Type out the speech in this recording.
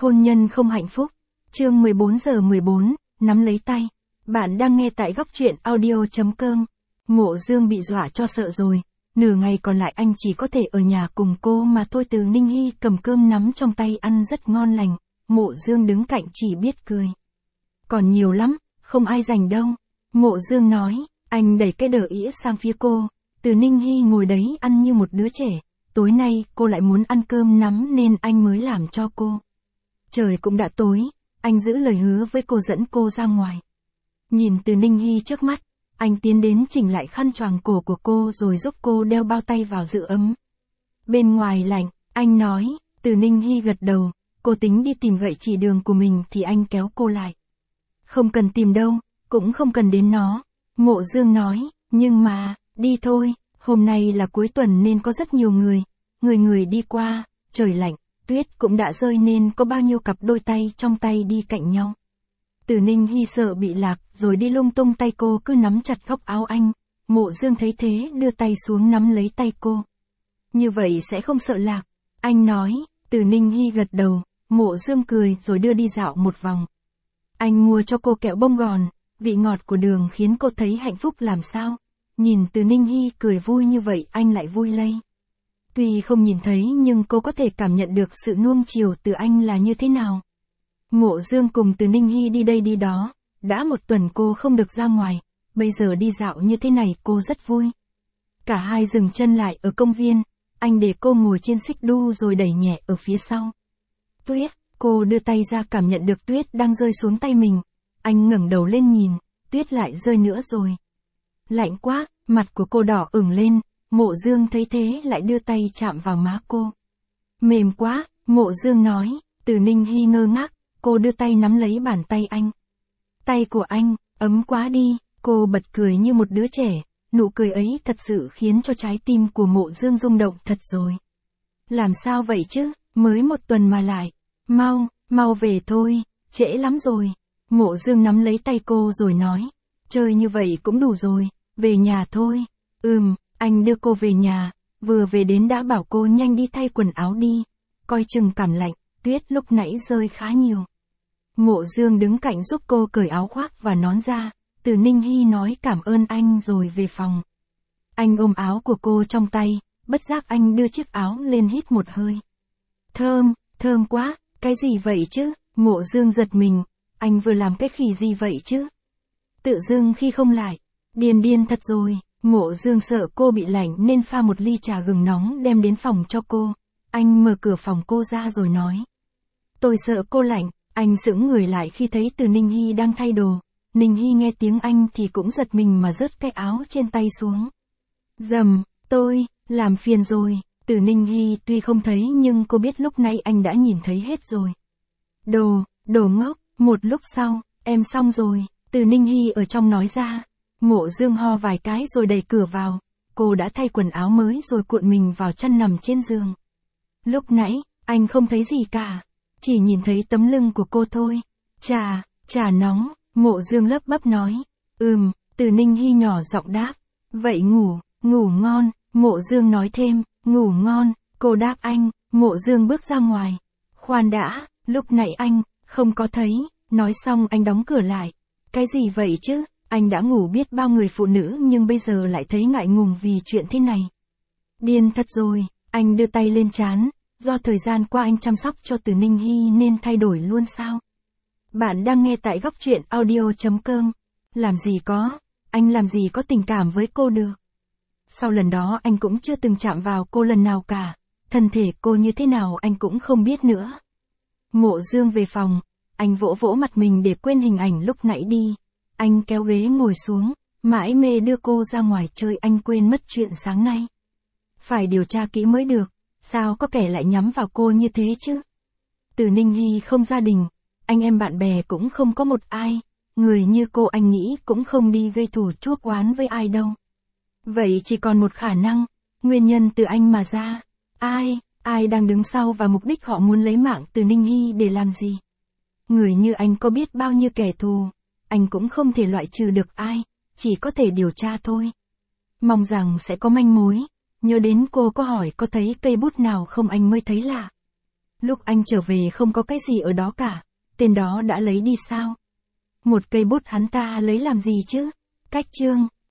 Hôn nhân không hạnh phúc. Chương 14:14, nắm lấy tay. Bạn đang nghe tại góc truyện audio.com. Mộ Dương bị dọa cho sợ rồi. Nửa ngày còn lại anh chỉ có thể ở nhà cùng cô mà thôi. Từ Ninh Hy cầm cơm nắm trong tay ăn rất ngon lành. Mộ Dương đứng cạnh chỉ biết cười. Còn nhiều lắm, không ai rảnh đâu. Mộ Dương nói, anh đẩy cái đờ ĩa sang phía cô. Từ Ninh Hy ngồi đấy ăn như một đứa trẻ. Tối nay cô lại muốn ăn cơm nắm nên anh mới làm cho cô. Trời cũng đã tối, anh giữ lời hứa với cô dẫn cô ra ngoài. Nhìn Từ Ninh Hy trước mắt, anh tiến đến chỉnh lại khăn choàng cổ của cô rồi giúp cô đeo bao tay vào giữ ấm. Bên ngoài lạnh, anh nói. Từ Ninh Hy gật đầu, cô tính đi tìm gậy chỉ đường của mình thì anh kéo cô lại. Không cần tìm đâu, cũng không cần đến nó. Mộ Dương nói, nhưng mà, đi thôi, hôm nay là cuối tuần nên có rất nhiều người. Người đi qua, trời lạnh, tuyết cũng đã rơi nên có bao nhiêu cặp đôi tay trong tay đi cạnh nhau. Từ Ninh Hy sợ bị lạc rồi đi lung tung, tay cô cứ nắm chặt góc áo anh. Mộ Dương thấy thế đưa tay xuống nắm lấy tay cô. Như vậy sẽ không sợ lạc, anh nói. Từ Ninh Hy gật đầu, Mộ Dương cười rồi đưa đi dạo một vòng. Anh mua cho cô kẹo bông gòn, vị ngọt của đường khiến cô thấy hạnh phúc làm sao. Nhìn Từ Ninh Hy cười vui như vậy anh lại vui lây. Tuy không nhìn thấy nhưng cô có thể cảm nhận được sự nuông chiều từ anh là như thế nào. Mộ Dương cùng Từ Ninh Hy đi đây đi đó, đã một tuần cô không được ra ngoài, bây giờ đi dạo như thế này cô rất vui. Cả hai dừng chân lại ở công viên, anh để cô ngồi trên xích đu rồi đẩy nhẹ ở phía sau. Tuyết, cô đưa tay ra cảm nhận được tuyết đang rơi xuống tay mình, anh ngẩng đầu lên nhìn, tuyết lại rơi nữa rồi. Lạnh quá, mặt của cô đỏ ửng lên, Mộ Dương thấy thế lại đưa tay chạm vào má cô. Mềm quá, Mộ Dương nói. Từ Ninh Hy ngơ ngác, cô đưa tay nắm lấy bàn tay anh. Tay của anh, ấm quá đi, cô bật cười như một đứa trẻ, nụ cười ấy thật sự khiến cho trái tim của Mộ Dương rung động thật rồi. Làm sao vậy chứ, mới một tuần mà lại, mau về thôi, trễ lắm rồi. Mộ Dương nắm lấy tay cô rồi nói, chơi như vậy cũng đủ rồi, về nhà thôi. Anh đưa cô về nhà, vừa về đến đã bảo cô nhanh đi thay quần áo đi, coi chừng cảm lạnh, tuyết lúc nãy rơi khá nhiều. Mộ Dương đứng cạnh giúp cô cởi áo khoác và nón ra, Từ Ninh Hy nói cảm ơn anh rồi về phòng. Anh ôm áo của cô trong tay, bất giác anh đưa chiếc áo lên hít một hơi. Thơm quá, cái gì vậy chứ? Mộ Dương giật mình, anh vừa làm cái khỉ gì vậy chứ? Tự dưng khi không lại, điên thật rồi. Mộ Dương sợ cô bị lạnh nên pha một ly trà gừng nóng đem đến phòng cho cô. Anh mở cửa phòng cô ra rồi nói. Tôi sợ cô lạnh. Anh sững người lại khi thấy Từ Ninh Hy đang thay đồ. Ninh Hy nghe tiếng anh thì cũng giật mình mà rớt cái áo trên tay xuống. Tôi, làm phiền rồi. Từ Ninh Hy tuy không thấy nhưng cô biết lúc nãy anh đã nhìn thấy hết rồi. Đồ ngốc, một lúc sau, em xong rồi. Từ Ninh Hy ở trong nói ra. Mộ Dương ho vài cái rồi đẩy cửa vào, cô đã thay quần áo mới rồi cuộn mình vào chăn nằm trên giường. Lúc nãy, anh không thấy gì cả, chỉ nhìn thấy tấm lưng của cô thôi. Trà nóng, Mộ Dương lấp bấp nói. Từ Ninh Hy nhỏ giọng đáp. Vậy ngủ ngon, Mộ Dương nói thêm, ngủ ngon, cô đáp anh. Mộ Dương bước ra ngoài. Khoan đã, lúc nãy anh, không có thấy, nói xong anh đóng cửa lại. Cái gì vậy chứ? Anh đã ngủ biết bao người phụ nữ nhưng bây giờ lại thấy ngại ngùng vì chuyện thế này. Điên thật rồi, anh đưa tay lên trán, do thời gian qua anh chăm sóc cho Từ Ninh Hy nên thay đổi luôn sao? Bạn đang nghe tại góc truyện audio.com. Anh làm gì có tình cảm với cô được. Sau lần đó anh cũng chưa từng chạm vào cô lần nào cả, thân thể cô như thế nào anh cũng không biết nữa. Mộ Dương về phòng, anh vỗ mặt mình để quên hình ảnh lúc nãy đi. Anh kéo ghế ngồi xuống, mãi mê đưa cô ra ngoài chơi, anh quên mất chuyện sáng nay. Phải điều tra kỹ mới được, sao có kẻ lại nhắm vào cô như thế chứ? Từ Ninh Hy không gia đình, anh em bạn bè cũng không có một ai, người như cô anh nghĩ cũng không đi gây thù chuốc oán với ai đâu. Vậy chỉ còn một khả năng, nguyên nhân từ anh mà ra. Ai đang đứng sau và mục đích họ muốn lấy mạng Từ Ninh Hy để làm gì? Người như anh có biết bao nhiêu kẻ thù. Anh cũng không thể loại trừ được ai, chỉ có thể điều tra thôi. Mong rằng sẽ có manh mối, nhớ đến cô có hỏi có thấy cây bút nào không anh mới thấy lạ. Lúc anh trở về không có cái gì ở đó cả. Tên đó đã lấy đi sao? Một cây bút hắn ta lấy làm gì chứ? Cách chương